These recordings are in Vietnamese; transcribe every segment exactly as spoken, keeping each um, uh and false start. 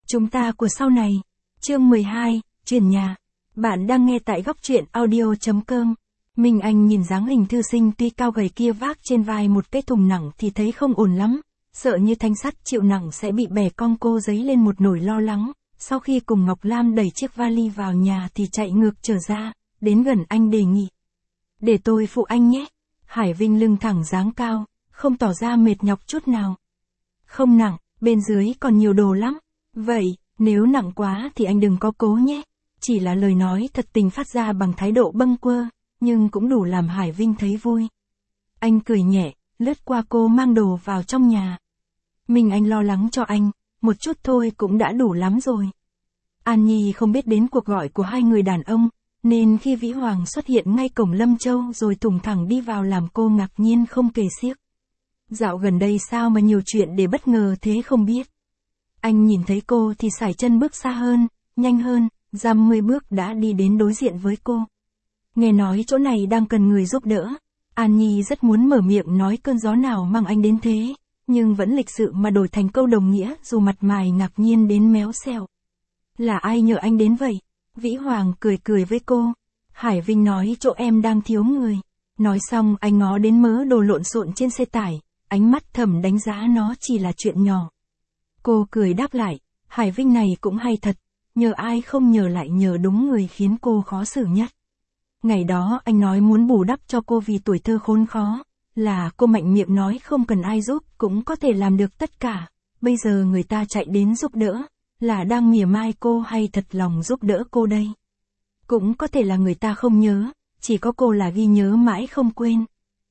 Chúng ta của sau này. Chương mười hai, chuyển nhà. Bạn đang nghe tại góc truyện audio chấm com. Minh Anh nhìn dáng hình thư sinh tuy cao gầy kia vác trên vai một cái thùng nặng thì thấy không ổn lắm, sợ như thanh sắt chịu nặng sẽ bị bẻ cong, cô dấy lên một nỗi lo lắng. Sau khi cùng Ngọc Lam đẩy chiếc vali vào nhà thì chạy ngược trở ra, đến gần anh đề nghị. Để tôi phụ anh nhé. Hải Vinh lưng thẳng dáng cao, không tỏ ra mệt nhọc chút nào. Không nặng, bên dưới còn nhiều đồ lắm. Vậy, nếu nặng quá thì anh đừng có cố nhé. Chỉ là lời nói thật tình phát ra bằng thái độ bâng quơ, nhưng cũng đủ làm Hải Vinh thấy vui. Anh cười nhẹ, lướt qua cô mang đồ vào trong nhà. Mình anh lo lắng cho anh, một chút thôi cũng đã đủ lắm rồi. An Nhi không biết đến cuộc gọi của hai người đàn ông, nên khi Vĩ Hoàng xuất hiện ngay cổng Lâm Châu rồi thủng thẳng đi vào làm cô ngạc nhiên không kể xiết. Dạo gần đây sao mà nhiều chuyện để bất ngờ thế không biết. Anh nhìn thấy cô thì sải chân bước xa hơn, nhanh hơn, dăm mươi bước đã đi đến đối diện với cô. Nghe nói chỗ này đang cần người giúp đỡ. An Nhi rất muốn mở miệng nói cơn gió nào mang anh đến thế, nhưng vẫn lịch sự mà đổi thành câu đồng nghĩa dù mặt mày ngạc nhiên đến méo xẹo. Là ai nhờ anh đến vậy? Vĩ Hoàng cười cười với cô. Hải Vinh nói chỗ em đang thiếu người. Nói xong anh ngó đến mớ đồ lộn xộn trên xe tải, ánh mắt thầm đánh giá nó chỉ là chuyện nhỏ. Cô cười đáp lại, Hải Vinh này cũng hay thật, nhờ ai không nhờ lại nhờ đúng người khiến cô khó xử nhất. Ngày đó anh nói muốn bù đắp cho cô vì tuổi thơ khốn khó, là cô mạnh miệng nói không cần ai giúp cũng có thể làm được tất cả, bây giờ người ta chạy đến giúp đỡ, là đang mỉa mai cô hay thật lòng giúp đỡ cô đây? Cũng có thể là người ta không nhớ, chỉ có cô là ghi nhớ mãi không quên.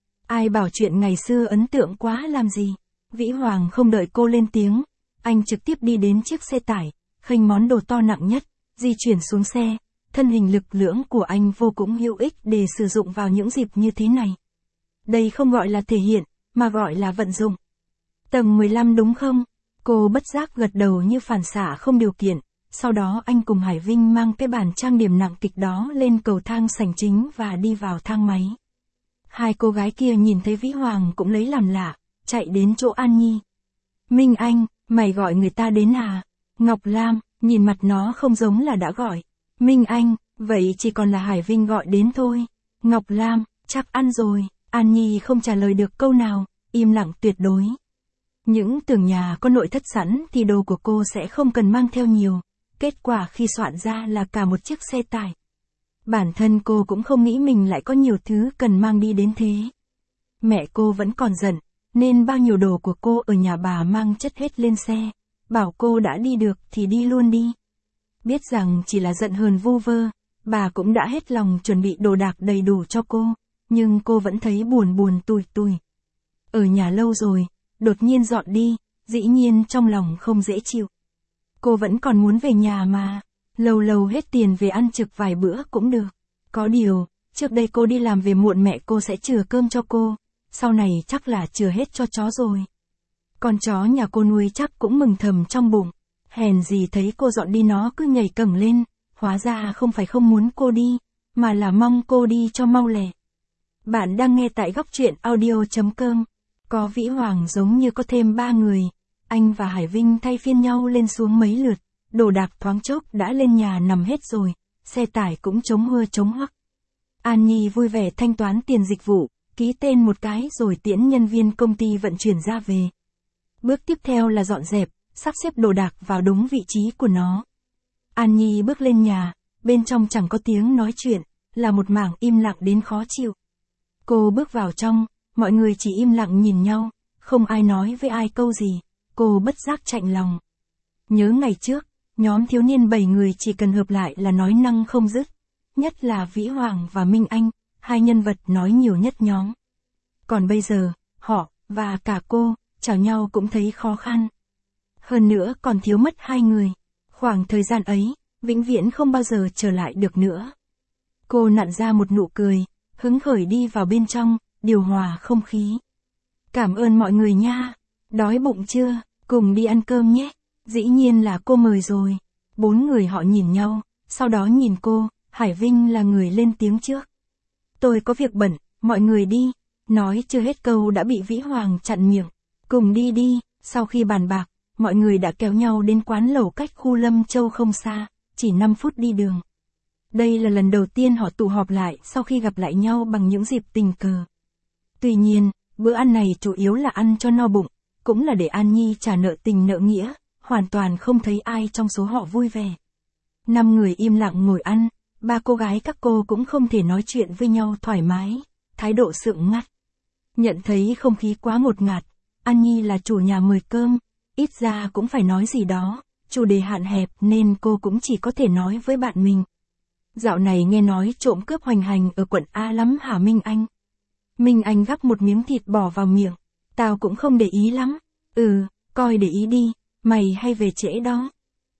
Ai bảo chuyện ngày xưa ấn tượng quá làm gì? Vĩ Hoàng không đợi cô lên tiếng, anh trực tiếp đi đến chiếc xe tải, khênh món đồ to nặng nhất, di chuyển xuống xe. Thân hình lực lưỡng của anh vô cùng hữu ích để sử dụng vào những dịp như thế này. Đây không gọi là thể hiện, mà gọi là vận dụng. Tầng mười lăm đúng không? Cô bất giác gật đầu như phản xạ không điều kiện. Sau đó anh cùng Hải Vinh mang cái bàn trang điểm nặng kịch đó lên cầu thang sảnh chính và đi vào thang máy. Hai cô gái kia nhìn thấy Vĩ Hoàng cũng lấy làm lạ, chạy đến chỗ An Nhi. Minh Anh, mày gọi người ta đến à? Ngọc Lam, nhìn mặt nó không giống là đã gọi. Minh Anh, vậy chỉ còn là Hải Vinh gọi đến thôi. Ngọc Lam, chắc ăn rồi. An Nhi không trả lời được câu nào, im lặng tuyệt đối. Những tưởng nhà có nội thất sẵn thì đồ của cô sẽ không cần mang theo nhiều. Kết quả khi soạn ra là cả một chiếc xe tải. Bản thân cô cũng không nghĩ mình lại có nhiều thứ cần mang đi đến thế. Mẹ cô vẫn còn giận, nên bao nhiêu đồ của cô ở nhà bà mang chất hết lên xe. Bảo cô đã đi được thì đi luôn đi. Biết rằng chỉ là giận hờn vu vơ, bà cũng đã hết lòng chuẩn bị đồ đạc đầy đủ cho cô, nhưng cô vẫn thấy buồn buồn tủi tủi. Ở nhà lâu rồi, đột nhiên dọn đi, dĩ nhiên trong lòng không dễ chịu. Cô vẫn còn muốn về nhà mà, lâu lâu hết tiền về ăn trực vài bữa cũng được. Có điều, trước đây cô đi làm về muộn mẹ cô sẽ chừa cơm cho cô, sau này chắc là chừa hết cho chó rồi. Con chó nhà cô nuôi chắc cũng mừng thầm trong bụng. Hèn gì thấy cô dọn đi nó cứ nhảy cẫng lên, hóa ra không phải không muốn cô đi, mà là mong cô đi cho mau lẹ. Bạn đang nghe tại góc truyện audio chấm com. Có Vĩ Hoàng giống như có thêm ba người, anh và Hải Vinh thay phiên nhau lên xuống mấy lượt, đồ đạc thoáng chốc đã lên nhà nằm hết rồi, xe tải cũng chống hưa chống hoắc. An Nhi vui vẻ thanh toán tiền dịch vụ, ký tên một cái rồi tiễn nhân viên công ty vận chuyển ra về. Bước tiếp theo là dọn dẹp, sắp xếp đồ đạc vào đúng vị trí của nó. An Nhi bước lên nhà, bên trong chẳng có tiếng nói chuyện, là một mảng im lặng đến khó chịu. Cô bước vào trong, mọi người chỉ im lặng nhìn nhau, không ai nói với ai câu gì, cô bất giác chạnh lòng. Nhớ ngày trước, nhóm thiếu niên bảy người chỉ cần hợp lại là nói năng không dứt, nhất là Vĩ Hoàng và Minh Anh, hai nhân vật nói nhiều nhất nhóm. Còn bây giờ, họ, và cả cô, chào nhau cũng thấy khó khăn. Hơn nữa còn thiếu mất hai người. Khoảng thời gian ấy, vĩnh viễn không bao giờ trở lại được nữa. Cô nặn ra một nụ cười, hứng khởi đi vào bên trong, điều hòa không khí. Cảm ơn mọi người nha. Đói bụng chưa? Cùng đi ăn cơm nhé. Dĩ nhiên là cô mời rồi. Bốn người họ nhìn nhau, sau đó nhìn cô, Hải Vinh là người lên tiếng trước. Tôi có việc bận, mọi người đi. Nói chưa hết câu đã bị Vĩ Hoàng chặn miệng. Cùng đi đi. Sau khi bàn bạc, mọi người đã kéo nhau đến quán lẩu cách khu Lâm Châu không xa, chỉ năm phút đi đường. Đây là lần đầu tiên họ tụ họp lại sau khi gặp lại nhau bằng những dịp tình cờ. Tuy nhiên, bữa ăn này chủ yếu là ăn cho no bụng, cũng là để An Nhi trả nợ tình nợ nghĩa, hoàn toàn không thấy ai trong số họ vui vẻ. Năm người im lặng ngồi ăn, ba cô gái các cô cũng không thể nói chuyện với nhau thoải mái, thái độ sượng ngắt. Nhận thấy không khí quá ngột ngạt, An Nhi là chủ nhà mời cơm, ít ra cũng phải nói gì đó, chủ đề hạn hẹp nên cô cũng chỉ có thể nói với bạn mình. Dạo này nghe nói trộm cướp hoành hành ở quận A lắm hả Minh Anh? Minh Anh gắp một miếng thịt bỏ vào miệng, tao cũng không để ý lắm. Ừ, coi để ý đi, mày hay về trễ đó.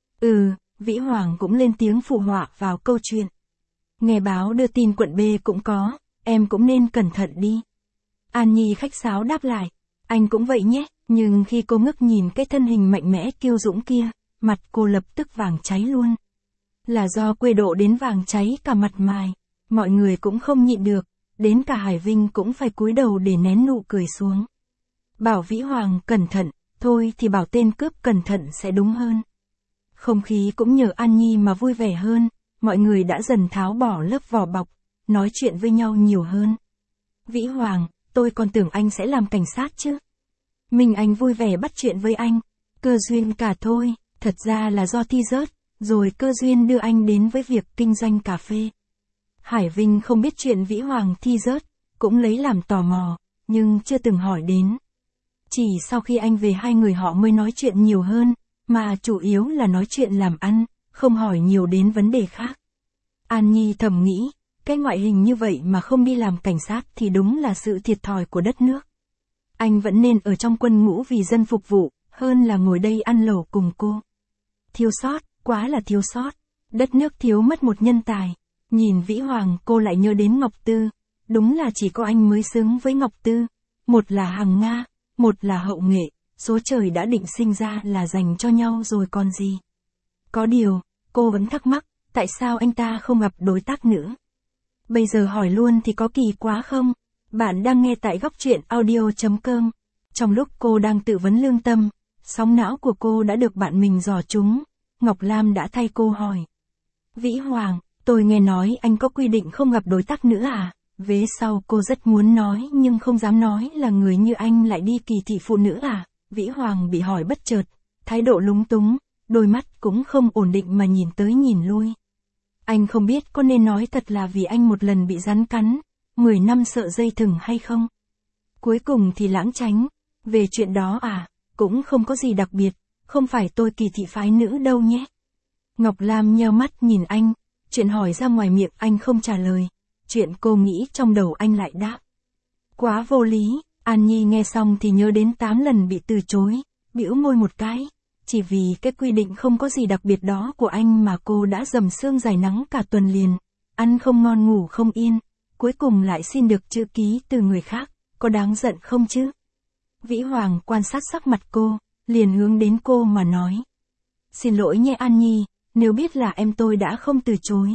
Ừ, Vĩ Hoàng cũng lên tiếng phụ họa vào câu chuyện. Nghe báo đưa tin quận B cũng có, em cũng nên cẩn thận đi. An Nhi khách sáo đáp lại, anh cũng vậy nhé, nhưng khi cô ngước nhìn cái thân hình mạnh mẽ kiêu dũng kia, mặt cô lập tức vàng cháy luôn. Là do quê độ đến vàng cháy cả mặt mày, mọi người cũng không nhịn được, đến cả Hải Vinh cũng phải cúi đầu để nén nụ cười xuống. Bảo Vĩ Hoàng cẩn thận, thôi thì bảo tên cướp cẩn thận sẽ đúng hơn. Không khí cũng nhờ An Nhi mà vui vẻ hơn, mọi người đã dần tháo bỏ lớp vỏ bọc, nói chuyện với nhau nhiều hơn. Vĩ Hoàng, tôi còn tưởng anh sẽ làm cảnh sát chứ. Minh Anh vui vẻ bắt chuyện với anh, cơ duyên cả thôi, thật ra là do thi rớt, rồi cơ duyên đưa anh đến với việc kinh doanh cà phê. Hải Vinh không biết chuyện Vĩ Hoàng thi rớt, cũng lấy làm tò mò, nhưng chưa từng hỏi đến. Chỉ sau khi anh về hai người họ mới nói chuyện nhiều hơn, mà chủ yếu là nói chuyện làm ăn, không hỏi nhiều đến vấn đề khác. An Nhi thầm nghĩ, cái ngoại hình như vậy mà không đi làm cảnh sát thì đúng là sự thiệt thòi của đất nước. Anh vẫn nên ở trong quân ngũ vì dân phục vụ, hơn là ngồi đây ăn lẩu cùng cô. Thiếu sót, quá là thiếu sót. Đất nước thiếu mất một nhân tài. Nhìn Vĩ Hoàng cô lại nhớ đến Ngọc Tư. Đúng là chỉ có anh mới xứng với Ngọc Tư. Một là Hằng Nga, một là Hậu Nghệ. Số trời đã định sinh ra là dành cho nhau rồi còn gì. Có điều, cô vẫn thắc mắc, tại sao anh ta không gặp đối tác nữa. Bây giờ hỏi luôn thì có kỳ quá không? Bạn đang nghe tại góc truyện audio chấm com. Trong lúc cô đang tự vấn lương tâm, sóng não của cô đã được bạn mình dò trúng. Ngọc Lam đã thay cô hỏi. Vĩ Hoàng, tôi nghe nói anh có quy định không gặp đối tác nữa à? Vế sau cô rất muốn nói nhưng không dám nói là người như anh lại đi kỳ thị phụ nữ à? Vĩ Hoàng bị hỏi bất chợt, thái độ lúng túng, đôi mắt cũng không ổn định mà nhìn tới nhìn lui. Anh không biết có nên nói thật là vì anh một lần bị rắn cắn, mười năm sợ dây thừng hay không? Cuối cùng thì lãng tránh, về chuyện đó à, cũng không có gì đặc biệt, không phải tôi kỳ thị phái nữ đâu nhé. Ngọc Lam nheo mắt nhìn anh, chuyện hỏi ra ngoài miệng anh không trả lời, chuyện cô nghĩ trong đầu anh lại đáp. Quá vô lý, An Nhi nghe xong thì nhớ đến tám lần bị từ chối, bĩu môi một cái. Chỉ vì cái quy định không có gì đặc biệt đó của anh mà cô đã dầm sương dài nắng cả tuần liền, ăn không ngon ngủ không yên, cuối cùng lại xin được chữ ký từ người khác, có đáng giận không chứ? Vĩ Hoàng quan sát sắc mặt cô, liền hướng đến cô mà nói. Xin lỗi nhé An Nhi, nếu biết là em tôi đã không từ chối.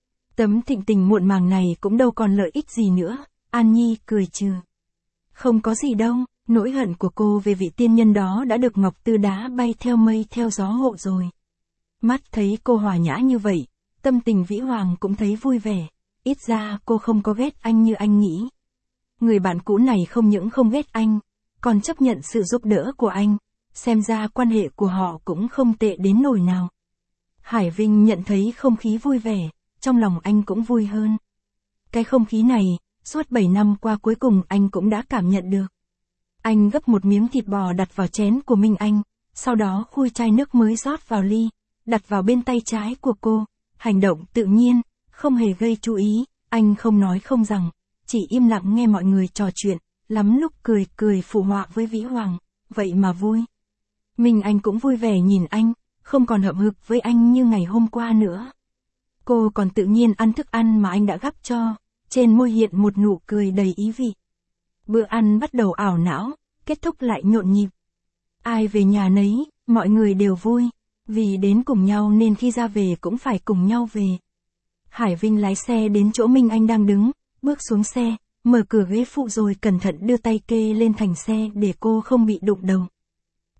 Tấm thịnh tình muộn màng này cũng đâu còn lợi ích gì nữa, An Nhi cười trừ. Không có gì đâu. Nỗi hận của cô về vị tiên nhân đó đã được Ngọc Tư đá bay theo mây theo gió hộ rồi. Mắt thấy cô hòa nhã như vậy, tâm tình Vĩ Hoàng cũng thấy vui vẻ, ít ra cô không có ghét anh như anh nghĩ. Người bạn cũ này không những không ghét anh, còn chấp nhận sự giúp đỡ của anh, xem ra quan hệ của họ cũng không tệ đến nỗi nào. Hải Vinh nhận thấy không khí vui vẻ, trong lòng anh cũng vui hơn. Cái không khí này, suốt bảy năm qua cuối cùng anh cũng đã cảm nhận được. Anh gấp một miếng thịt bò đặt vào chén của Minh Anh, sau đó khui chai nước mới rót vào ly, đặt vào bên tay trái của cô, hành động tự nhiên, không hề gây chú ý, anh không nói không rằng, chỉ im lặng nghe mọi người trò chuyện, lắm lúc cười cười phụ họa với Vĩ Hoàng, vậy mà vui. Minh Anh cũng vui vẻ nhìn anh, không còn hậm hực với anh như ngày hôm qua nữa. Cô còn tự nhiên ăn thức ăn mà anh đã gắp cho, trên môi hiện một nụ cười đầy ý vị. Bữa ăn bắt đầu ảo não, kết thúc lại nhộn nhịp. Ai về nhà nấy, mọi người đều vui, vì đến cùng nhau nên khi ra về cũng phải cùng nhau về. Hải Vinh lái xe đến chỗ Minh Anh đang đứng, bước xuống xe, mở cửa ghế phụ rồi cẩn thận đưa tay kê lên thành xe để cô không bị đụng đầu.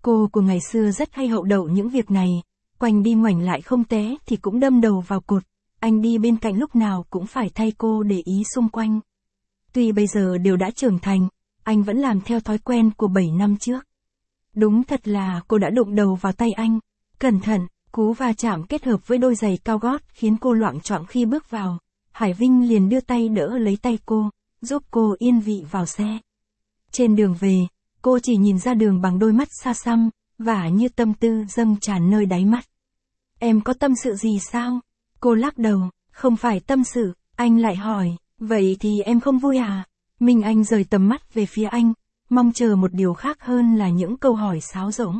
Cô của ngày xưa rất hay hậu đậu những việc này, quanh đi ngoảnh lại không té thì cũng đâm đầu vào cột, anh đi bên cạnh lúc nào cũng phải thay cô để ý xung quanh. Tuy bây giờ đều đã trưởng thành, anh vẫn làm theo thói quen của bảy năm trước. Đúng thật là cô đã đụng đầu vào tay anh, cẩn thận, cú va chạm kết hợp với đôi giày cao gót khiến cô loạng choạng khi bước vào. Hải Vinh liền đưa tay đỡ lấy tay cô, giúp cô yên vị vào xe. Trên đường về, cô chỉ nhìn ra đường bằng đôi mắt xa xăm, và như tâm tư dâng tràn nơi đáy mắt. Em có tâm sự gì sao? Cô lắc đầu, không phải tâm sự, anh lại hỏi, vậy thì em không vui à? Minh Anh rời tầm mắt về phía anh, mong chờ một điều khác hơn là những câu hỏi sáo rỗng.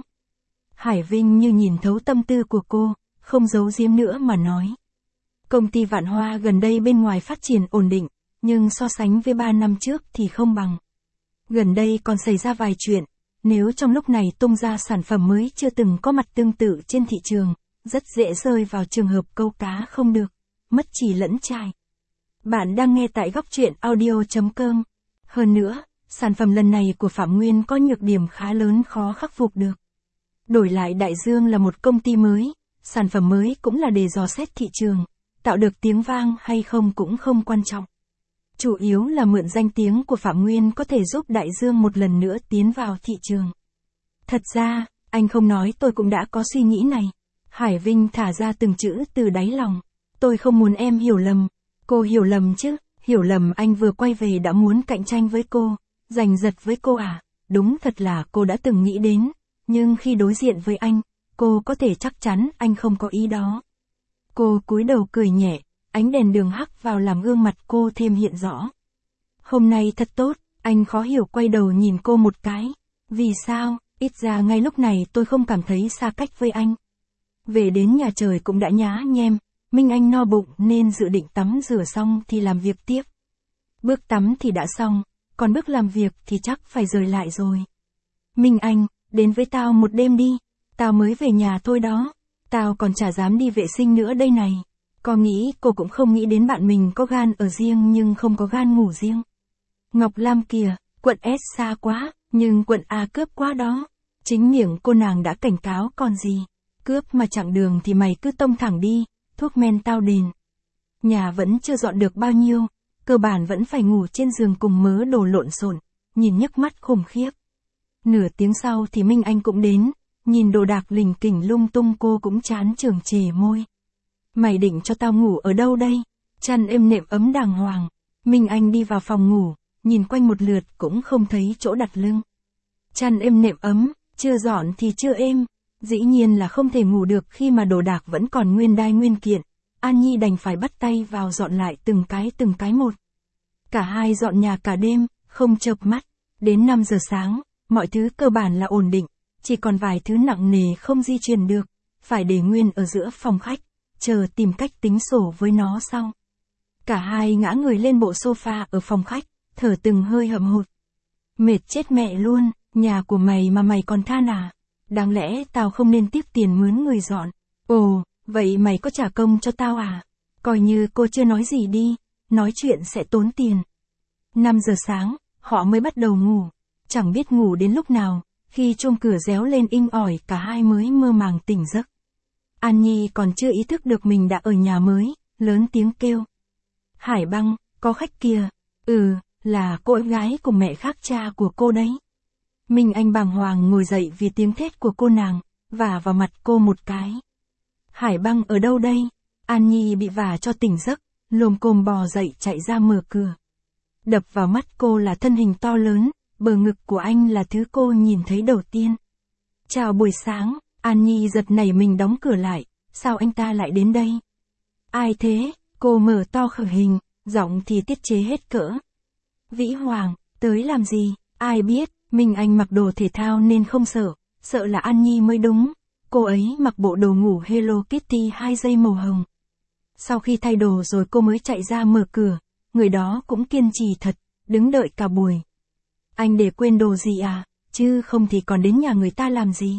Hải Vinh như nhìn thấu tâm tư của cô, không giấu giếm nữa mà nói. Công ty Vạn Hoa gần đây bên ngoài phát triển ổn định, nhưng so sánh với ba năm trước thì không bằng. Gần đây còn xảy ra vài chuyện, nếu trong lúc này tung ra sản phẩm mới chưa từng có mặt tương tự trên thị trường, rất dễ rơi vào trường hợp câu cá không được, mất chỉ lẫn chài. Bạn đang nghe tại góc truyện audio chấm com. Hơn nữa, sản phẩm lần này của Phạm Nguyên có nhược điểm khá lớn khó khắc phục được. Đổi lại Đại Dương là một công ty mới, sản phẩm mới cũng là để dò xét thị trường, tạo được tiếng vang hay không cũng không quan trọng. Chủ yếu là mượn danh tiếng của Phạm Nguyên có thể giúp Đại Dương một lần nữa tiến vào thị trường. Thật ra, anh không nói tôi cũng đã có suy nghĩ này. Hải Vinh thả ra từng chữ từ đáy lòng. Tôi không muốn em hiểu lầm. Cô hiểu lầm chứ, hiểu lầm anh vừa quay về đã muốn cạnh tranh với cô, giành giật với cô à? Đúng thật là cô đã từng nghĩ đến, nhưng khi đối diện với anh, cô có thể chắc chắn anh không có ý đó. Cô cúi đầu cười nhẹ, ánh đèn đường hắt vào làm gương mặt cô thêm hiện rõ. Hôm nay thật tốt, anh khó hiểu quay đầu nhìn cô một cái. Vì sao, ít ra ngay lúc này tôi không cảm thấy xa cách với anh. Về đến nhà trời cũng đã nhá nhem, Minh Anh no bụng nên dự định tắm rửa xong thì làm việc tiếp. Bước tắm thì đã xong, còn bước làm việc thì chắc phải rời lại rồi. Minh Anh, đến với tao một đêm đi, tao mới về nhà thôi đó, tao còn chả dám đi vệ sinh nữa đây này. Có nghĩ cô cũng không nghĩ đến bạn mình có gan ở riêng nhưng không có gan ngủ riêng. Ngọc Lam kìa, quận S xa quá, nhưng quận A cướp quá đó. Chính miệng cô nàng đã cảnh cáo còn gì. Cướp mà chặng đường thì mày cứ tông thẳng đi, thuốc men tao đền. Nhà vẫn chưa dọn được bao nhiêu, cơ bản vẫn phải ngủ trên giường cùng mớ đồ lộn xộn, nhìn nhức mắt khủng khiếp. Nửa tiếng sau thì Minh Anh cũng đến, nhìn đồ đạc lình kỉnh lung tung cô cũng chán chường chề môi. Mày định cho tao ngủ ở đâu đây? Chăn êm nệm ấm đàng hoàng. Minh Anh đi vào phòng ngủ, nhìn quanh một lượt cũng không thấy chỗ đặt lưng. Chăn êm nệm ấm, chưa dọn thì chưa êm. Dĩ nhiên là không thể ngủ được khi mà đồ đạc vẫn còn nguyên đai nguyên kiện. An Nhi đành phải bắt tay vào dọn lại từng cái từng cái một. Cả hai dọn nhà cả đêm, không chợp mắt. Đến năm giờ sáng, mọi thứ cơ bản là ổn định. Chỉ còn vài thứ nặng nề không di chuyển được, phải để nguyên ở giữa phòng khách, chờ tìm cách tính sổ với nó sau. Cả hai ngã người lên bộ sofa ở phòng khách, thở từng hơi hậm hụt. Mệt chết mẹ luôn, nhà của mày mà mày còn than à? Đáng lẽ tao không nên tiếp tiền mướn người dọn. Ồ, vậy mày có trả công cho tao à? Coi như cô chưa nói gì đi, nói chuyện sẽ tốn tiền. năm giờ sáng, họ mới bắt đầu ngủ. Chẳng biết ngủ đến lúc nào, khi chuông cửa réo lên inh ỏi cả hai mới mơ màng tỉnh giấc. An Nhi còn chưa ý thức được mình đã ở nhà mới, lớn tiếng kêu. Hải Băng, có khách kìa. Ừ, là cô em gái cùng mẹ khác cha của cô đấy. Minh Anh bàng hoàng ngồi dậy vì tiếng thét của cô nàng, vả vào mặt cô một cái. Hải Băng ở đâu đây? An Nhi bị vả cho tỉnh giấc, lồm cồm bò dậy chạy ra mở cửa. Đập vào mắt cô là thân hình to lớn, bờ ngực của anh là thứ cô nhìn thấy đầu tiên. Chào buổi sáng, An Nhi giật nảy mình đóng cửa lại, sao anh ta lại đến đây? Ai thế? Cô mở to khở hình, giọng thì tiết chế hết cỡ. Vĩ Hoàng, tới làm gì? Ai biết, Minh Anh mặc đồ thể thao nên không sợ, sợ là An Nhi mới đúng. Cô ấy mặc bộ đồ ngủ Hello Kitty hai dây màu hồng. Sau khi thay đồ rồi cô mới chạy ra mở cửa, người đó cũng kiên trì thật, đứng đợi cả buổi. Anh để quên đồ gì à, chứ không thì còn đến nhà người ta làm gì?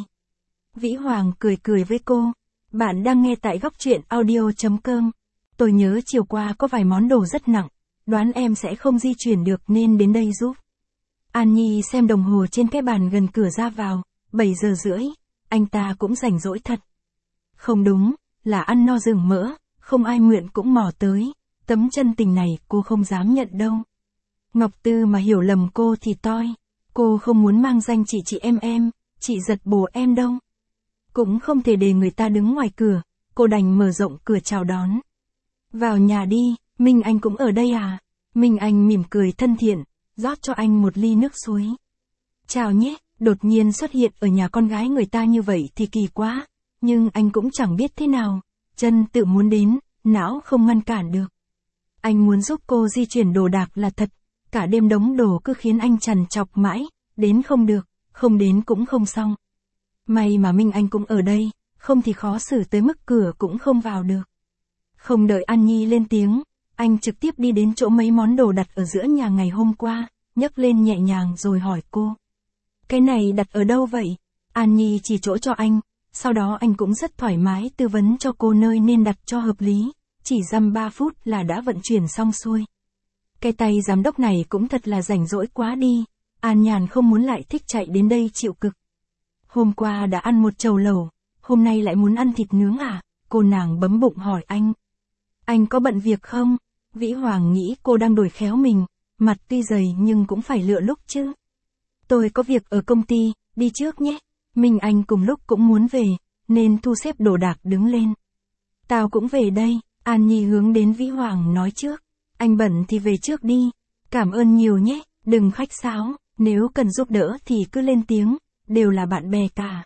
Vĩ Hoàng cười cười với cô. Bạn đang nghe tại góc truyện audio chấm com. Tôi nhớ chiều qua có vài món đồ rất nặng, đoán em sẽ không di chuyển được nên đến đây giúp. An Nhi xem đồng hồ trên cái bàn gần cửa ra vào, bảy giờ rưỡi, anh ta cũng rảnh rỗi thật. Không đúng, là ăn no rừng mỡ, không ai nguyện cũng mò tới, tấm chân tình này cô không dám nhận đâu. Ngọc Tư mà hiểu lầm cô thì toi, cô không muốn mang danh chị chị em em, chị giật bồ em đâu. Cũng không thể để người ta đứng ngoài cửa, cô đành mở rộng cửa chào đón. Vào nhà đi, Minh Anh cũng ở đây à? Minh Anh mỉm cười thân thiện, rót cho anh một ly nước suối. Chào nhé, đột nhiên xuất hiện ở nhà con gái người ta như vậy thì kỳ quá, nhưng anh cũng chẳng biết thế nào, chân tự muốn đến, não không ngăn cản được. Anh muốn giúp cô di chuyển đồ đạc là thật, cả đêm đống đồ cứ khiến anh trằn trọc mãi, đến không được, không đến cũng không xong. May mà Minh Anh cũng ở đây, không thì khó xử tới mức cửa cũng không vào được. Không đợi An Nhi lên tiếng, anh trực tiếp đi đến chỗ mấy món đồ đặt ở giữa nhà ngày hôm qua, nhấc lên nhẹ nhàng rồi hỏi cô. Cái này đặt ở đâu vậy? An Nhi chỉ chỗ cho anh, sau đó anh cũng rất thoải mái tư vấn cho cô nơi nên đặt cho hợp lý, chỉ dăm ba phút là đã vận chuyển xong xuôi. Cái tay giám đốc này cũng thật là rảnh rỗi quá đi, An Nhàn không muốn lại thích chạy đến đây chịu cực. Hôm qua đã ăn một chầu lẩu, hôm nay lại muốn ăn thịt nướng à? Cô nàng bấm bụng hỏi anh. Anh có bận việc không? Vĩ Hoàng nghĩ cô đang đổi khéo mình, mặt tuy dày nhưng cũng phải lựa lúc chứ. Tôi có việc ở công ty, đi trước nhé. Minh Anh cùng lúc cũng muốn về, nên thu xếp đồ đạc đứng lên. Tao cũng về đây, An Nhi hướng đến Vĩ Hoàng nói trước. Anh bận thì về trước đi, cảm ơn nhiều nhé, đừng khách sáo, nếu cần giúp đỡ thì cứ lên tiếng, đều là bạn bè cả.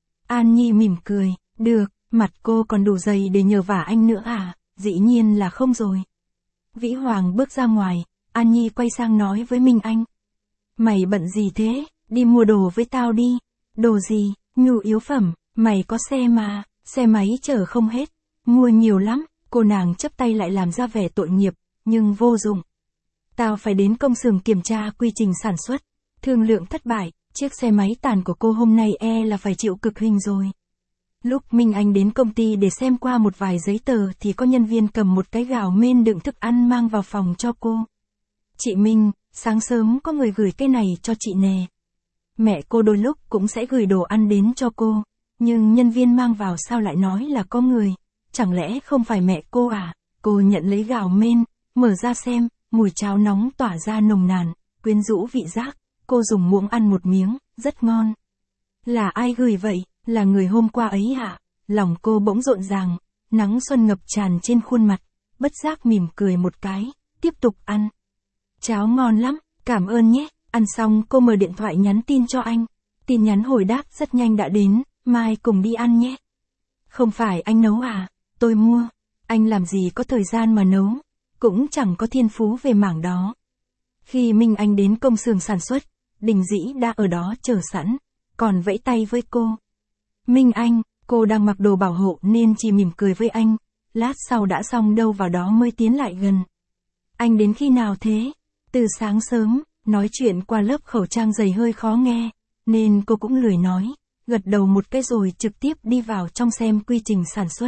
An Nhi mỉm cười, được, mặt cô còn đủ dày để nhờ vả anh nữa à, dĩ nhiên là không rồi. Vĩ Hoàng bước ra ngoài, An Nhi quay sang nói với Minh Anh. Mày bận gì thế, đi mua đồ với tao đi. Đồ gì, nhu yếu phẩm, mày có xe mà, xe máy chở không hết, mua nhiều lắm. Cô nàng chắp tay lại làm ra vẻ tội nghiệp, nhưng vô dụng. Tao phải đến công xưởng kiểm tra quy trình sản xuất, thương lượng thất bại, chiếc xe máy tàn của cô hôm nay e là phải chịu cực hình rồi. Lúc Minh Anh đến công ty để xem qua một vài giấy tờ thì có nhân viên cầm một cái gào mên đựng thức ăn mang vào phòng cho cô. Chị Minh, sáng sớm có người gửi cái này cho chị nè. Mẹ cô đôi lúc cũng sẽ gửi đồ ăn đến cho cô, nhưng nhân viên mang vào sao lại nói là có người, chẳng lẽ không phải mẹ cô à? Cô nhận lấy gạo mên, mở ra xem, mùi cháo nóng tỏa ra nồng nàn, quyến rũ vị giác, cô dùng muỗng ăn một miếng, rất ngon. Là ai gửi vậy, là người hôm qua ấy hả? Lòng cô bỗng rộn ràng, nắng xuân ngập tràn trên khuôn mặt, bất giác mỉm cười một cái, tiếp tục ăn. Cháo ngon lắm, cảm ơn nhé. Ăn xong cô mở điện thoại nhắn tin cho anh. Tin nhắn hồi đáp rất nhanh đã đến, mai cùng đi ăn nhé. Không phải anh nấu à, tôi mua. Anh làm gì có thời gian mà nấu, cũng chẳng có thiên phú về mảng đó. Khi Minh Anh đến công xưởng sản xuất, Đình Dĩ đã ở đó chờ sẵn, còn vẫy tay với cô. Minh Anh, cô đang mặc đồ bảo hộ nên chỉ mỉm cười với anh, lát sau đã xong đâu vào đó mới tiến lại gần. Anh đến khi nào thế? Từ sáng sớm. Nói chuyện qua lớp khẩu trang dày hơi khó nghe, nên cô cũng lười nói, gật đầu một cái rồi trực tiếp đi vào trong xem quy trình sản xuất.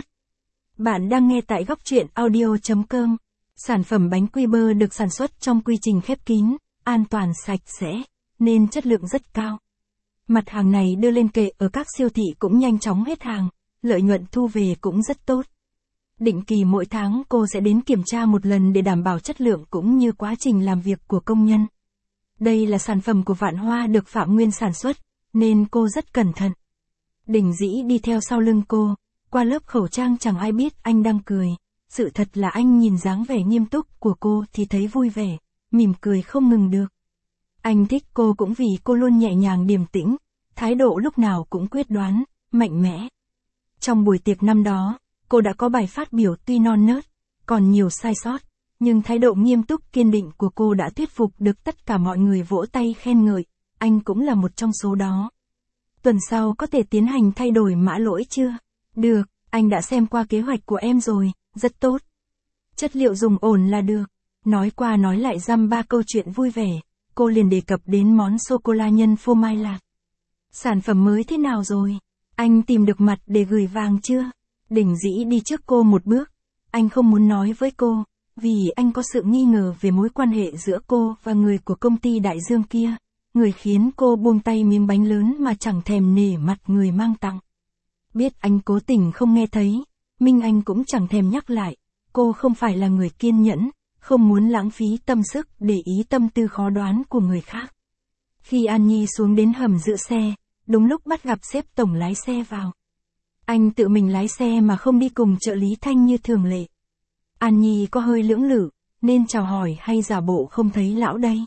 Bạn đang nghe tại góc truyện audio chấm com. Sản phẩm bánh quy bơ được sản xuất trong quy trình khép kín, an toàn sạch sẽ, nên chất lượng rất cao. Mặt hàng này đưa lên kệ ở các siêu thị cũng nhanh chóng hết hàng, lợi nhuận thu về cũng rất tốt. Định kỳ mỗi tháng cô sẽ đến kiểm tra một lần để đảm bảo chất lượng cũng như quá trình làm việc của công nhân. Đây là sản phẩm của Vạn Hoa được Phạm Nguyên sản xuất, nên cô rất cẩn thận. Đình Dĩ đi theo sau lưng cô, qua lớp khẩu trang chẳng ai biết anh đang cười. Sự thật là anh nhìn dáng vẻ nghiêm túc của cô thì thấy vui vẻ, mỉm cười không ngừng được. Anh thích cô cũng vì cô luôn nhẹ nhàng điềm tĩnh, thái độ lúc nào cũng quyết đoán, mạnh mẽ. Trong buổi tiệc năm đó, cô đã có bài phát biểu tuy non nớt, còn nhiều sai sót. Nhưng thái độ nghiêm túc kiên định của cô đã thuyết phục được tất cả mọi người vỗ tay khen ngợi, anh cũng là một trong số đó. Tuần sau có thể tiến hành thay đổi mã lỗi chưa? Được, anh đã xem qua kế hoạch của em rồi, rất tốt. Chất liệu dùng ổn là được. Nói qua nói lại dăm ba câu chuyện vui vẻ, cô liền đề cập đến món sô-cô-la nhân phô mai lạc. Sản phẩm mới thế nào rồi? Anh tìm được mặt để gửi vàng chưa? Đình Dĩ đi trước cô một bước, anh không muốn nói với cô. Vì anh có sự nghi ngờ về mối quan hệ giữa cô và người của công ty Đại Dương kia, người khiến cô buông tay miếng bánh lớn mà chẳng thèm nể mặt người mang tặng. Biết anh cố tình không nghe thấy, Minh Anh cũng chẳng thèm nhắc lại, cô không phải là người kiên nhẫn, không muốn lãng phí tâm sức để ý tâm tư khó đoán của người khác. Khi An Nhi xuống đến hầm giữ xe, đúng lúc bắt gặp sếp tổng lái xe vào. Anh tự mình lái xe mà không đi cùng trợ lý Thanh như thường lệ. An Nhi có hơi lưỡng lự, nên chào hỏi hay giả bộ không thấy lão đây.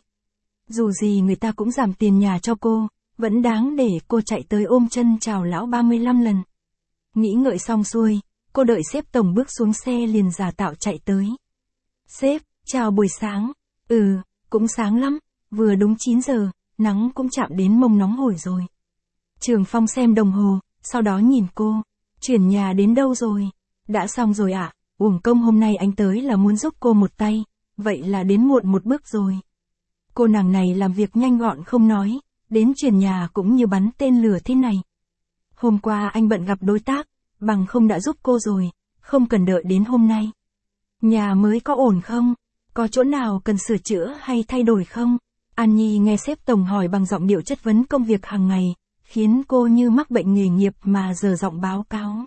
Dù gì người ta cũng giảm tiền nhà cho cô, vẫn đáng để cô chạy tới ôm chân chào lão ba mươi lăm lần. Nghĩ ngợi xong xuôi, cô đợi sếp tổng bước xuống xe liền giả tạo chạy tới. Sếp, chào buổi sáng. Ừ, cũng sáng lắm, vừa đúng chín giờ, nắng cũng chạm đến mông nóng hổi rồi. Trường Phong xem đồng hồ, sau đó nhìn cô. Chuyển nhà đến đâu rồi? Đã xong rồi ạ, à? Uổng công hôm nay anh tới là muốn giúp cô một tay, vậy là đến muộn một bước rồi. Cô nàng này làm việc nhanh gọn không nói, đến chuyển nhà cũng như bắn tên lửa thế này. Hôm qua anh bận gặp đối tác, bằng không đã giúp cô rồi, không cần đợi đến hôm nay. Nhà mới có ổn không? Có chỗ nào cần sửa chữa hay thay đổi không? An Nhi nghe sếp tổng hỏi bằng giọng điệu chất vấn công việc hàng ngày, khiến cô như mắc bệnh nghề nghiệp mà giờ giọng báo cáo.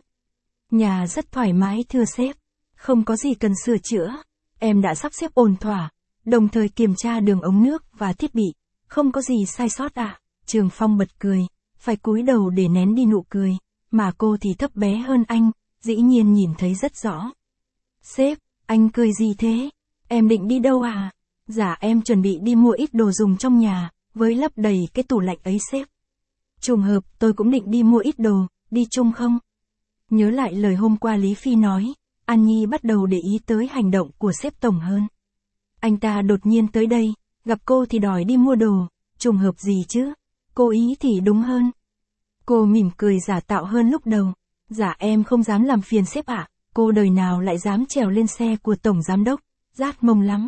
Nhà rất thoải mái thưa sếp, không có gì cần sửa chữa, em đã sắp xếp ổn thỏa, đồng thời kiểm tra đường ống nước và thiết bị, không có gì sai sót ạ. À? Trường Phong bật cười, phải cúi đầu để nén đi nụ cười, mà cô thì thấp bé hơn anh, dĩ nhiên nhìn thấy rất rõ. Sếp, anh cười gì thế? Em định đi đâu à? Dạ em chuẩn bị đi mua ít đồ dùng trong nhà, với lấp đầy cái tủ lạnh ấy sếp. Trùng hợp tôi cũng định đi mua ít đồ, đi chung không? Nhớ lại lời hôm qua Lý Phi nói, An Nhi bắt đầu để ý tới hành động của sếp tổng hơn. Anh ta đột nhiên tới đây, gặp cô thì đòi đi mua đồ, trùng hợp gì chứ? Cô ý thì đúng hơn. Cô mỉm cười giả tạo hơn lúc đầu. Dạ em không dám làm phiền sếp ạ, à? Cô đời nào lại dám trèo lên xe của tổng giám đốc, rát mông lắm.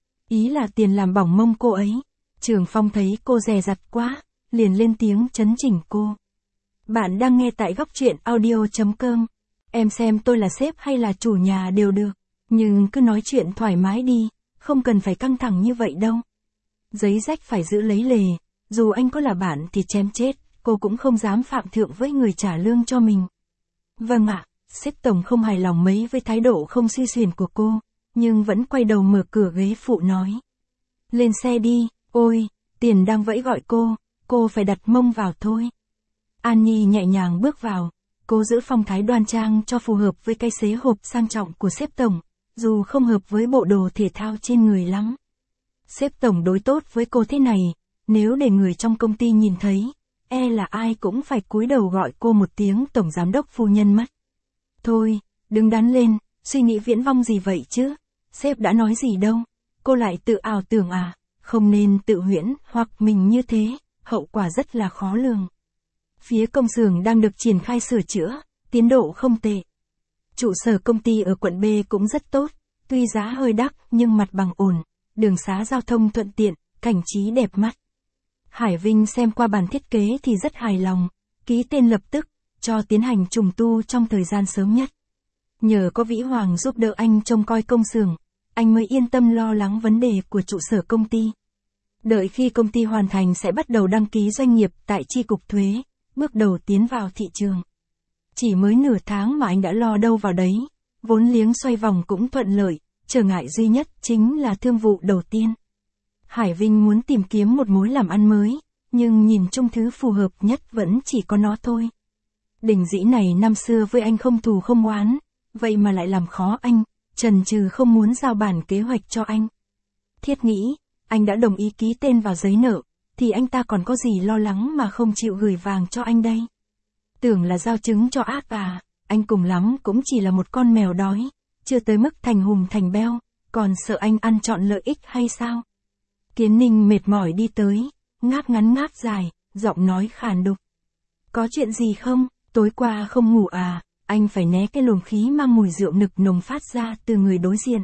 Ý là tiền làm bỏng mông cô ấy. Trường Phong thấy cô dè dặt quá, liền lên tiếng chấn chỉnh cô. Bạn đang nghe tại góc truyện audio chấm com. Em xem tôi là sếp hay là chủ nhà đều được, nhưng cứ nói chuyện thoải mái đi, không cần phải căng thẳng như vậy đâu. Giấy rách phải giữ lấy lề, dù anh có là bạn thì chém chết, cô cũng không dám phạm thượng với người trả lương cho mình. Vâng ạ, sếp tổng không hài lòng mấy với thái độ không suy xuyển của cô, nhưng vẫn quay đầu mở cửa ghế phụ nói. Lên xe đi, ôi, tiền đang vẫy gọi cô, cô phải đặt mông vào thôi. An Nhi nhẹ nhàng bước vào, cô giữ phong thái đoan trang cho phù hợp với cái xế hộp sang trọng của sếp tổng, dù không hợp với bộ đồ thể thao trên người lắm. Sếp tổng đối tốt với cô thế này, nếu để người trong công ty nhìn thấy, e là ai cũng phải cúi đầu gọi cô một tiếng tổng giám đốc phu nhân mất. Thôi, đứng đắn lên, suy nghĩ viễn vông gì vậy chứ? Sếp đã nói gì đâu, cô lại tự ảo tưởng à, không nên tự huyễn hoặc mình như thế, hậu quả rất là khó lường. Phía công xưởng đang được triển khai sửa chữa, tiến độ không tệ. Trụ sở công ty ở quận B cũng rất tốt, tuy giá hơi đắt nhưng mặt bằng ổn, đường xá giao thông thuận tiện, cảnh trí đẹp mắt. Hải Vinh xem qua bản thiết kế thì rất hài lòng, ký tên lập tức, cho tiến hành trùng tu trong thời gian sớm nhất. Nhờ có Vĩ Hoàng giúp đỡ anh trông coi công xưởng, anh mới yên tâm lo lắng vấn đề của trụ sở công ty. Đợi khi công ty hoàn thành sẽ bắt đầu đăng ký doanh nghiệp tại chi cục thuế, bước đầu tiến vào thị trường. Chỉ mới nửa tháng mà anh đã lo đâu vào đấy, vốn liếng xoay vòng cũng thuận lợi, trở ngại duy nhất chính là thương vụ đầu tiên. Hải Vinh muốn tìm kiếm một mối làm ăn mới, nhưng nhìn chung thứ phù hợp nhất vẫn chỉ có nó thôi. Đình Dĩ này năm xưa với anh không thù không oán, vậy mà lại làm khó anh, chần chừ không muốn giao bản kế hoạch cho anh. Thiết nghĩ, anh đã đồng ý ký tên vào giấy nợ, thì anh ta còn có gì lo lắng mà không chịu gửi vàng cho anh đây. Tưởng là giao trứng cho ác à, anh cùng lắm cũng chỉ là một con mèo đói, chưa tới mức thành hùm thành beo, còn sợ anh ăn trọn lợi ích hay sao? Kiến Ninh mệt mỏi đi tới, ngáp ngắn ngáp dài, giọng nói khàn đục. Có chuyện gì không, tối qua không ngủ à, anh phải né cái luồng khí mang mùi rượu nực nồng phát ra từ người đối diện.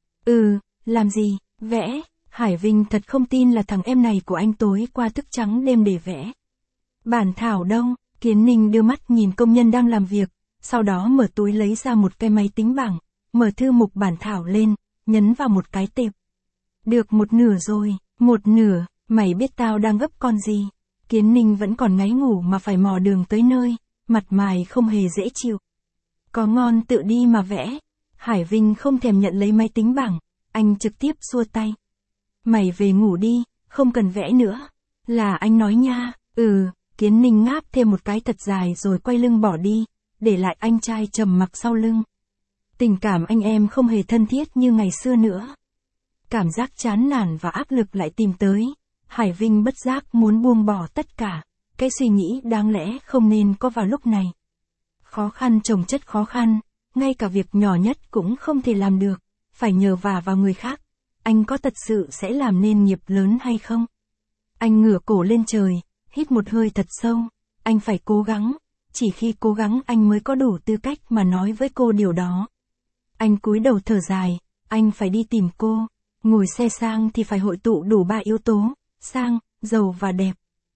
Ừ, làm gì, vẽ, Hải Vinh thật không tin là thằng em này của anh tối qua thức trắng đêm để vẽ. Bản thảo đâu, Kiến Ninh đưa mắt nhìn công nhân đang làm việc, sau đó mở túi lấy ra một cái máy tính bảng, mở thư mục bản thảo lên, nhấn vào một cái tệp. Được một nửa rồi, một nửa, Mày biết tao đang gấp con gì? Kiến Ninh vẫn còn ngáy ngủ mà phải mò đường tới nơi, mặt mày không hề dễ chịu. Có ngon tự đi mà vẽ. Hải Vinh không thèm nhận lấy máy tính bảng, anh trực tiếp xua tay. Mày về ngủ đi, không cần vẽ nữa. Là anh nói nha. Ừ, Kiến Ninh ngáp thêm một cái thật dài rồi quay lưng bỏ đi, để lại anh trai trầm mặc sau lưng. Tình cảm anh em không hề thân thiết như ngày xưa nữa. Cảm giác chán nản và áp lực lại tìm tới. Hải Vinh bất giác muốn buông bỏ tất cả. Cái suy nghĩ đáng lẽ không nên có vào lúc này. Khó khăn chồng chất khó khăn, ngay cả việc nhỏ nhất cũng không thể làm được, phải nhờ vả vào người khác. Anh có thật sự sẽ làm nên nghiệp lớn hay không? Anh ngửa cổ lên trời, hít một hơi thật sâu. Anh phải cố gắng, chỉ khi cố gắng anh mới có đủ tư cách mà nói với cô điều đó. Anh cúi đầu thở dài, anh phải đi tìm cô. Ngồi xe sang thì phải hội tụ đủ ba yếu tố, sang, giàu và đẹp.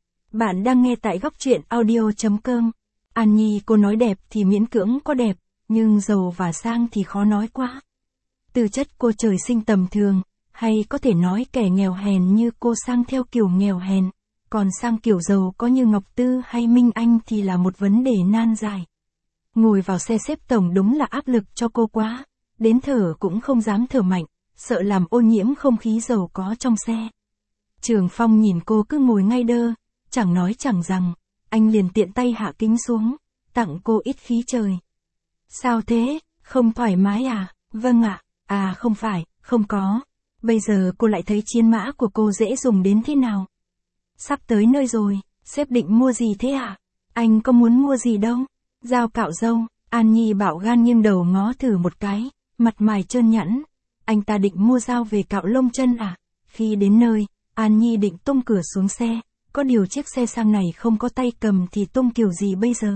Bạn đang nghe tại góc truyện audio chấm com. An Nhi cô nói đẹp thì miễn cưỡng có đẹp, nhưng giàu và sang thì khó nói quá. Tư chất cô trời sinh tầm thường, hay có thể nói kẻ nghèo hèn như cô sang theo kiểu nghèo hèn, còn sang kiểu giàu có như Ngọc Tư hay Minh Anh thì là một vấn đề nan giải. Ngồi vào xe xếp tổng đúng là áp lực cho cô quá, đến thở cũng không dám thở mạnh, sợ làm ô nhiễm không khí giàu có trong xe. Trường Phong nhìn cô cứ ngồi ngay đơ, chẳng nói chẳng rằng, anh liền tiện tay hạ kính xuống, tặng cô ít khí trời. Sao thế, không thoải mái à? Vâng ạ, à. à không phải, không có. Bây giờ cô lại thấy chiến mã của cô dễ dùng đến thế nào? Sắp tới nơi rồi, sếp định mua gì thế à? Anh có muốn mua gì đâu? Dao cạo râu. An Nhi bạo gan nghiêng đầu ngó thử một cái, mặt mày trơn nhẵn. Anh ta định mua dao về cạo lông chân à? Khi đến nơi, An Nhi định tung cửa xuống xe, có điều chiếc xe sang này không có tay cầm thì tung kiểu gì bây giờ?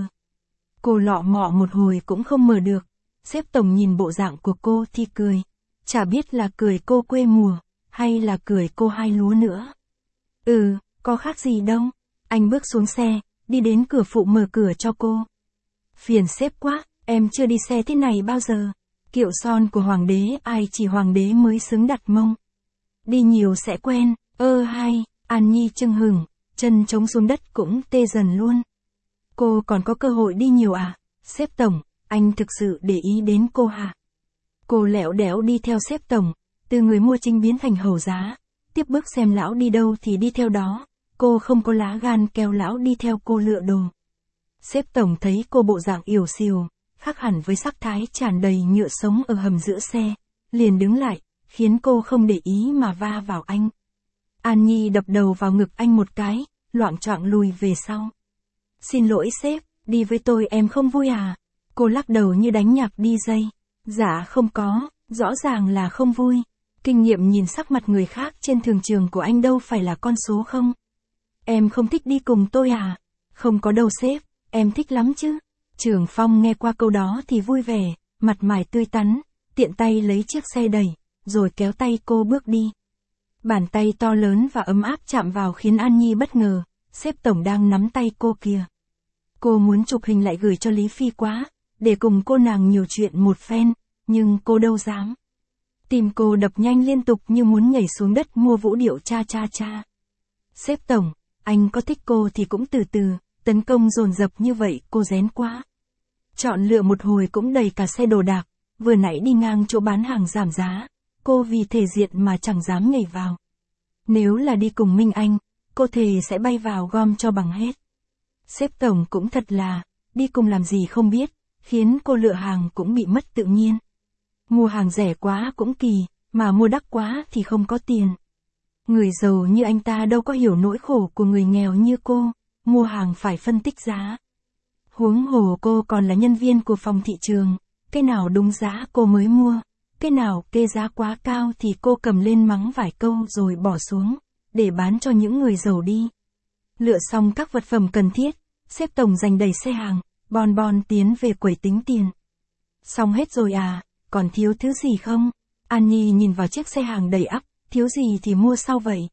Cô lọ mọ một hồi cũng không mở được. Sếp tổng nhìn bộ dạng của cô thì cười. Chả biết là cười cô quê mùa, hay là cười cô hai lúa nữa. Ừ, có khác gì đâu. Anh bước xuống xe, đi đến cửa phụ mở cửa cho cô. Phiền sếp quá, em chưa đi xe thế này bao giờ. Kiệu son của hoàng đế ai chỉ hoàng đế mới xứng đặt mông. Đi nhiều sẽ quen, ơ hay, An Nhi chưng hửng, chân chống xuống đất cũng tê dần luôn. Cô còn có cơ hội đi nhiều à? Sếp tổng, anh thực sự để ý đến cô hả? Cô lẹo đẽo đi theo sếp tổng, từ người mua chính biến thành hầu giá, tiếp bước xem lão đi đâu thì đi theo đó, cô không có lá gan kéo lão đi theo cô lựa đồ. Sếp tổng thấy cô bộ dạng yểu xìu, khác hẳn với sắc thái tràn đầy nhựa sống ở hầm giữa xe, liền đứng lại, khiến cô không để ý mà va vào anh. An Nhi đập đầu vào ngực anh một cái, loạng choạng lùi về sau. Xin lỗi sếp, đi với tôi em không vui à? Cô lắc đầu như đánh nhạc đi dây. Dạ không có, rõ ràng là không vui. Kinh nghiệm nhìn sắc mặt người khác trên thường trường của anh đâu phải là con số không? Em không thích đi cùng tôi à? Không có đâu sếp, em thích lắm chứ. Trường Phong nghe qua câu đó thì vui vẻ, mặt mày tươi tắn, tiện tay lấy chiếc xe đẩy, rồi kéo tay cô bước đi. Bàn tay to lớn và ấm áp chạm vào khiến An Nhi bất ngờ, sếp tổng đang nắm tay cô kìa. Cô muốn chụp hình lại gửi cho Lý Phi quá, để cùng cô nàng nhiều chuyện một phen, nhưng cô đâu dám. Tim cô đập nhanh liên tục như muốn nhảy xuống đất mua vũ điệu cha cha cha. Sếp tổng, anh có thích cô thì cũng từ từ, tấn công dồn dập như vậy cô rén quá. Chọn lựa một hồi cũng đầy cả xe đồ đạc, vừa nãy đi ngang chỗ bán hàng giảm giá, cô vì thể diện mà chẳng dám nhảy vào. Nếu là đi cùng Minh Anh, cô thề sẽ bay vào gom cho bằng hết. Sếp tổng cũng thật là, đi cùng làm gì không biết, khiến cô lựa hàng cũng bị mất tự nhiên. Mua hàng rẻ quá cũng kỳ, mà mua đắt quá thì không có tiền. Người giàu như anh ta đâu có hiểu nỗi khổ của người nghèo như cô, mua hàng phải phân tích giá. Huống hồ cô còn là nhân viên của phòng thị trường, cái nào đúng giá cô mới mua, cái nào kê giá quá cao thì cô cầm lên mắng vài câu rồi bỏ xuống, để bán cho những người giàu đi. Lựa xong các vật phẩm cần thiết, sếp tổng dành đầy xe hàng, bon bon tiến về quầy tính tiền. Xong hết rồi à, còn thiếu thứ gì không? An Nhi nhìn vào chiếc xe hàng đầy ắp, thiếu gì thì mua sau vậy?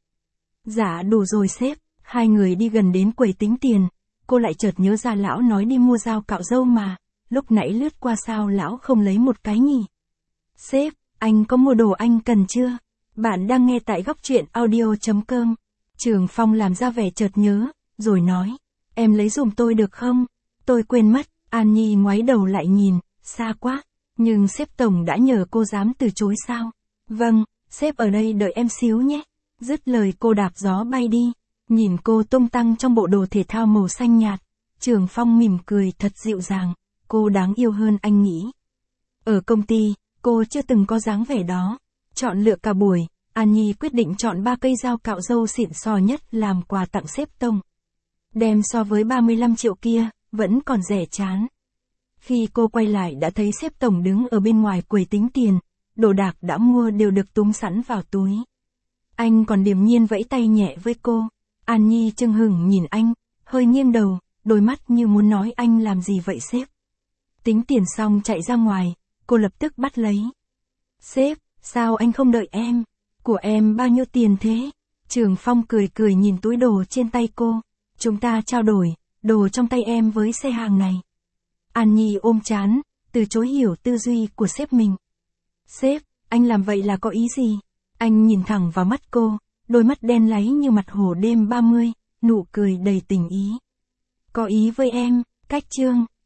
Dạ đủ rồi sếp. Hai người đi gần đến quầy tính tiền, cô lại chợt nhớ ra lão nói đi mua dao cạo râu mà, lúc nãy lướt qua sao lão không lấy một cái nhỉ? Sếp, anh có mua đồ anh cần chưa? Bạn đang nghe tại góc truyện audio chấm com. Trường Phong làm ra vẻ chợt nhớ, rồi nói, em lấy dùm tôi được không? Tôi quên mất. An Nhi ngoái đầu lại nhìn, xa quá. Nhưng sếp tổng đã nhờ cô dám từ chối sao? Vâng, sếp ở đây đợi em xíu nhé. Dứt lời cô đạp gió bay đi. Nhìn cô tung tăng trong bộ đồ thể thao màu xanh nhạt. Trường Phong mỉm cười thật dịu dàng. Cô đáng yêu hơn anh nghĩ. Ở công ty, cô chưa từng có dáng vẻ đó. Chọn lựa cả buổi, An Nhi quyết định chọn ba cây dao cạo râu xịn sò nhất làm quà tặng sếp tổng. Đem so với ba mươi lăm triệu kia, vẫn còn rẻ chán. Khi cô quay lại đã thấy sếp tổng đứng ở bên ngoài quầy tính tiền, đồ đạc đã mua đều được túm sẵn vào túi. Anh còn điềm nhiên vẫy tay nhẹ với cô. An Nhi chưng hửng nhìn anh, hơi nghiêng đầu, đôi mắt như muốn nói anh làm gì vậy sếp. Tính tiền xong chạy ra ngoài, cô lập tức bắt lấy. Sếp, sao anh không đợi em? Của em bao nhiêu tiền thế? Trường Phong cười cười nhìn túi đồ trên tay cô. Chúng ta trao đổi, đồ trong tay em với xe hàng này. An Nhi ôm chán, từ chối hiểu tư duy của sếp mình. Sếp, anh làm vậy là có ý gì? Anh nhìn thẳng vào mắt cô, đôi mắt đen láy như mặt hồ đêm ba mươi, nụ cười đầy tình ý. Có ý với em, cách chương.